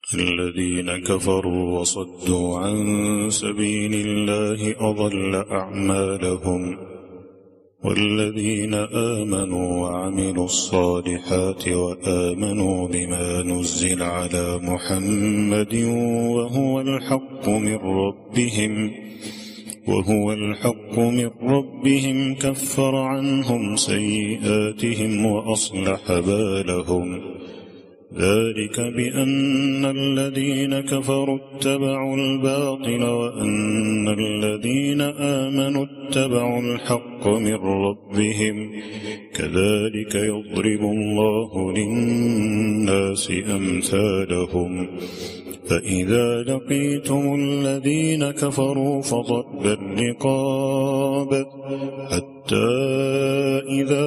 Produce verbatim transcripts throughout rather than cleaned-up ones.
الذين كفروا وصدوا عن سبيل الله أضل أعمالهم والذين آمنوا وعملوا الصالحات وآمنوا بما نزل على محمد وهو الحق من ربهم وهو الحق من ربهم كفر عنهم سيئاتهم وأصلح بالهم ذلك بأن الذين كفروا اتبعوا الباطل وأن الذين آمنوا اتبعوا الحق من ربهم كذلك يضرب الله للناس أمثالهم فإذا لقيتم الذين كفروا فضرب الرقاب حتى إذا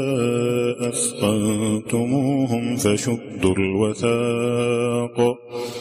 أثخنتموهم فشدوا الوثاق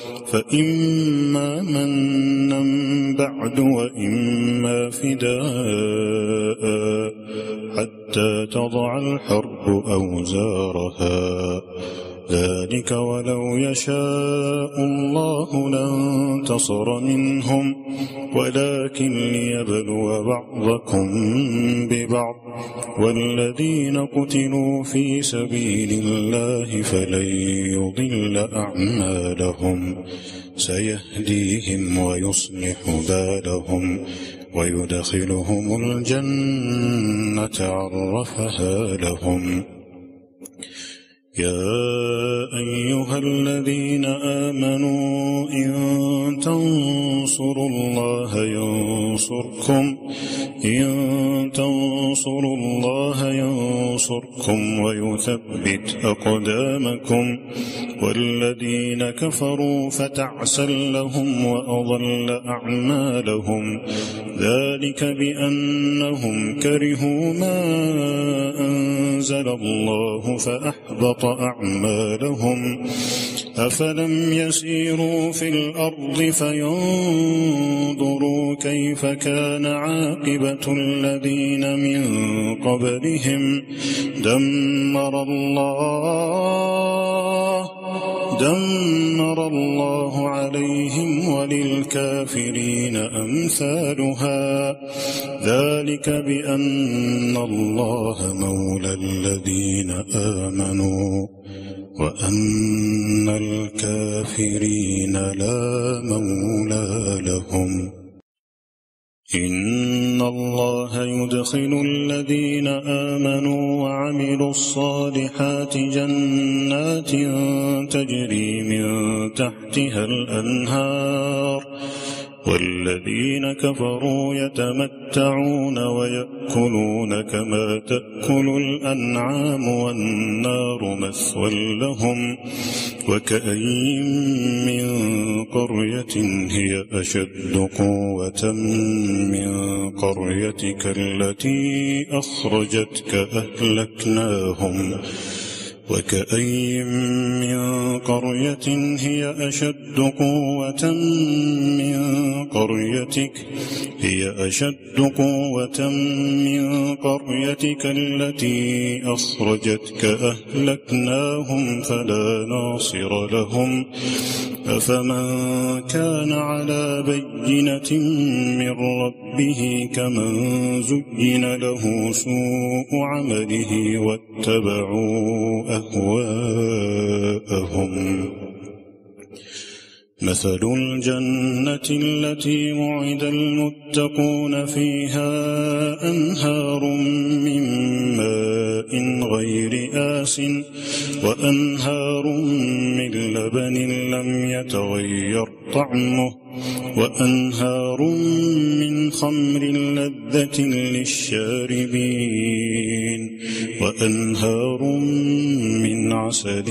فإما منا بعد وإما فداء حتى تضع الحرب أوزارها ذلك ولو يشاء الله لانتصر منهم ولكن ليبلو بعضكم ببعض والذين قتلوا في سبيل الله فلن يضل أعمالهم سيهديهم ويصلح بالهم ويدخلهم الجنة عرفها لهم يا أيها الذين آمنوا إن تنصروا الله ينصركم إن تنصروا الله ينصركم ويثبت أقدامكم والذين كفروا فتعسا لهم وأضل أعمالهم ذلك بأنهم كرهوا ما أنزل الله فأحبط أعمالهم أفلم يسيروا في الأرض فينظروا كيف كان عاقبة الذين من قبلهم دمر الله دمر الله عليهم وللكافرين أمثالها ذلك بأن الله مولى الذين آمنوا وأن الكافرين لا مولى لهم إن الله يدخل الذين آمنوا وعملوا الصالحات جنات تجري من تحتها الأنهار والذين كفروا يتمتعون ويأكلون كما تأكل الأنعام والنار مثوى لهم وكأين من قرية هي أشد قوة من قريتك التي أخرجتك أهلكناهم وكأين من قرية هي أشد قوة من قريتك هي أشد قوة من قريتك التي أخرجتك أهلكناهم فلا ناصر لهم أفمن كان على بينة من ربه كمن زين له سوء عمله واتبعوا أهواءهم مثل الجنة التي وعد المتقون فيها أنهار من ماء غير آس وأنهار من لبن لم يتغير طعمه وأنهار من خمر لذة للشاربين وأنهار من عسل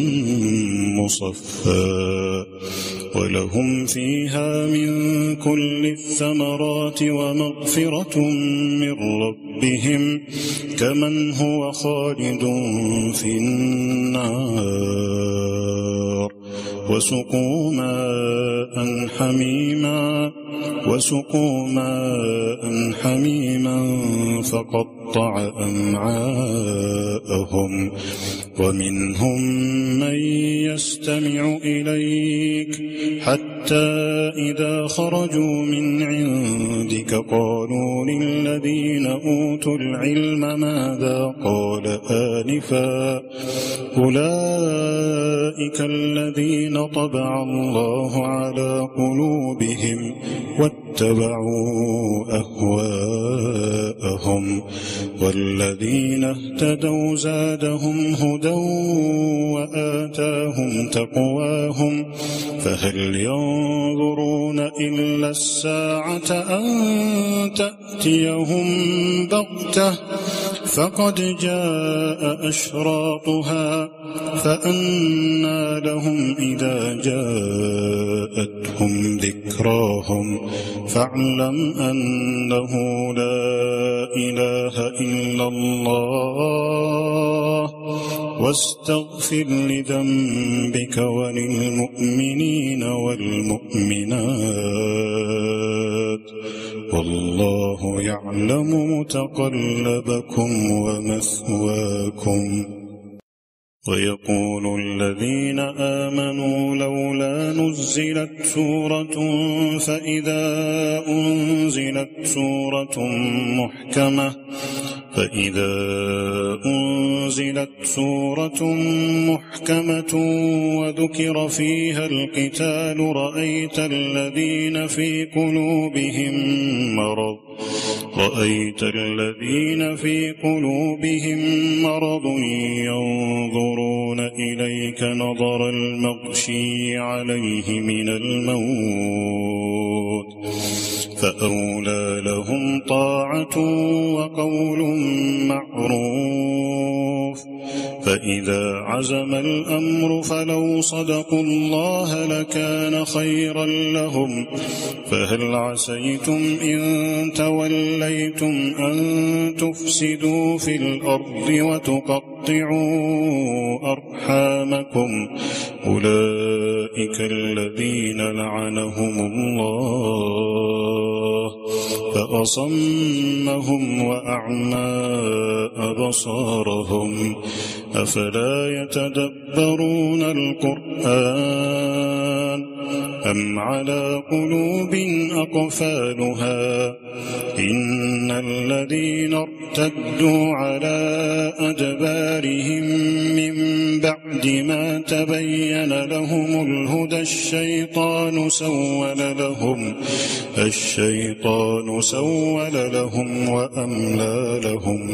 مصفى ولهم فيها من كل الثمرات ومغفرة من ربهم كمن هو خالد في النار وسقوا ماء حميما وسقوا ماء حميما فقطع أمعاءهم ومنهم من يستمع إليك حتى إذا خرجوا من عندك قالوا للذين أوتوا العلم ماذا قال آنفا أولئك الذين طبع الله على قلوبهم واتبعوا أهواءهم والذين اهتدوا زادهم هدى وآتاهم تقواهم فهل ينظرون إلا الساعة أن تأتيهم بغتة فقد جاء أشراطها فأنى لهم إذا جاءتهم ذكراهم فاعلم أنه لا إله إلا الله واستغفر لذنبك وللمؤمنين والمؤمنات والله يعلم متقلبكم ومثواكم. ويقول الذين آمنوا لولا نزلت سورة فإذا أنزلت سورة محكمة فإذا أنزلت سورة محكمة وذكر فيها القتال رأيت الذين في قلوبهم مرض رأيت الذين في قلوبهم مرض ينظرون إليك نظر المغشي عليه من الموت فأولى لهم طاعة وقول معروف فإذا عزم الأمر فلو صدقوا الله لكان خيرا لهم فهل عسيتم إن توليتم أن تفسدوا في الأرض وتقطعوا أرحامكم أولئك الذين لعنهم الله فأصمهم وأعمى أبصارهم أفلا يتدبرون القرآن أم على قلوب أقفالها إن الذين ارتدوا على أدبارهم من بعد ما تبين لهم الهدى الشيطان سول لهم الشيطان سول لهم وأملى لهم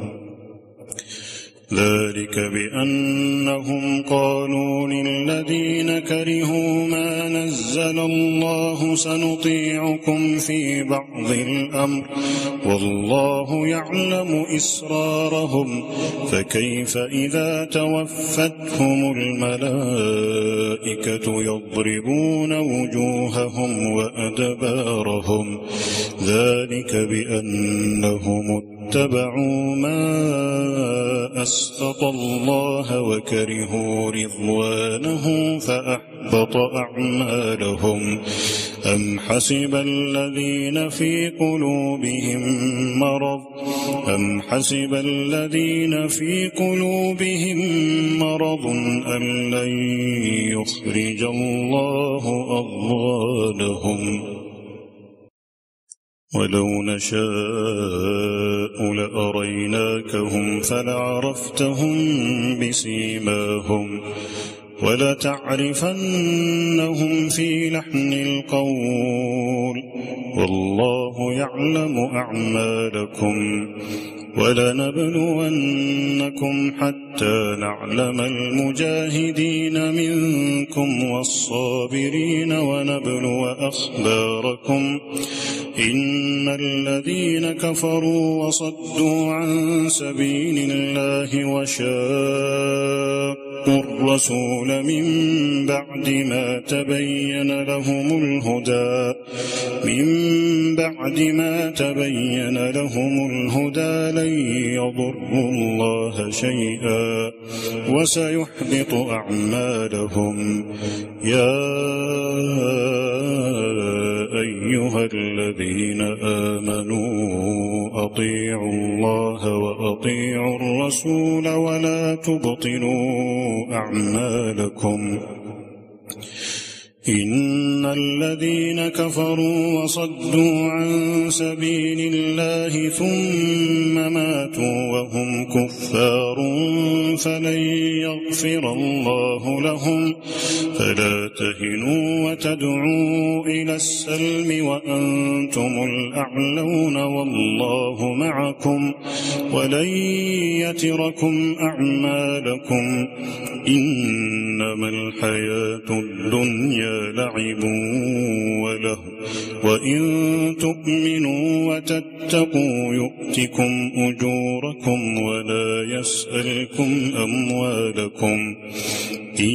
ذلك بأنهم قالوا للذين كرهوا ما نزل الله سنطيعكم في بعض الأمر والله يعلم إسرارهم فكيف إذا توفتهم الملائكة يضربون وجوههم وأدبارهم ذلك بأنهم اتبعوا ما أسخط الله وكرهوا رضوانه فأحبط أعمالهم أم حسب الذين في قلوبهم مرض أم حسب الذين في قلوبهم مرض أن لن يخرج الله أضغانهم ولو نشاء لأريناكهم فلعرفتهم بسيماهم ولتعرفنهم في لحن القول والله يعلم أعمالكم ولنبلونكم حتى نعلم المجاهدين منكم والصابرين ونبلو أخباركم إن الذين كفروا وصدوا عن سبيل الله وشاقوا الرسول من بعد ما تبين لهم الهدى من بعد ما تبين لهم الهدى لن يضروا الله شيئا وسيحبط أعمالهم يا أيها أيها الذين آمنوا أطيعوا الله وأطيعوا الرسول ولا تبطلوا أعمالكم إن الذين كفروا وصدوا عن سبيل الله ثم ماتوا وهم كفار فلن يغفر الله لهم فلا تهنوا وتدعوا إلى السلم وأنتم الأعلون والله معكم ولن يتركم أعمالكم إنما الحياة الدنيا لعب وله وإن تؤمنوا وتتقوا يؤتكم أجوركم ولا يسألكم أموالكم إن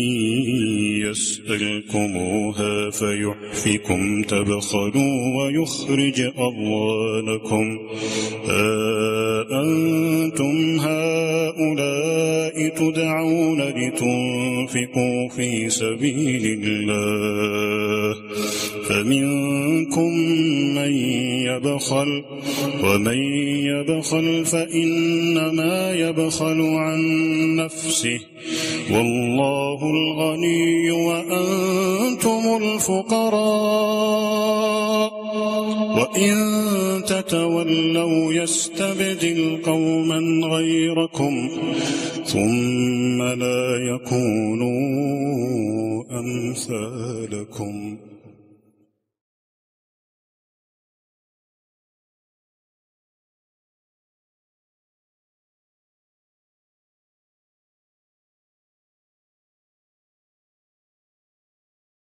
يسألكموها فيحفكم تبخلوا ويخرج أضوانكم ها أنتم هؤلاء تدعون لتنفقوا في سبيل الله فمنكم من يبخل ومن يبخل فإنما يبخل عن نفسه والله الغني وأنتم الفقراء وإن تتولوا يستبدل قوما غيركم ثم لا يكونوا أمثالكم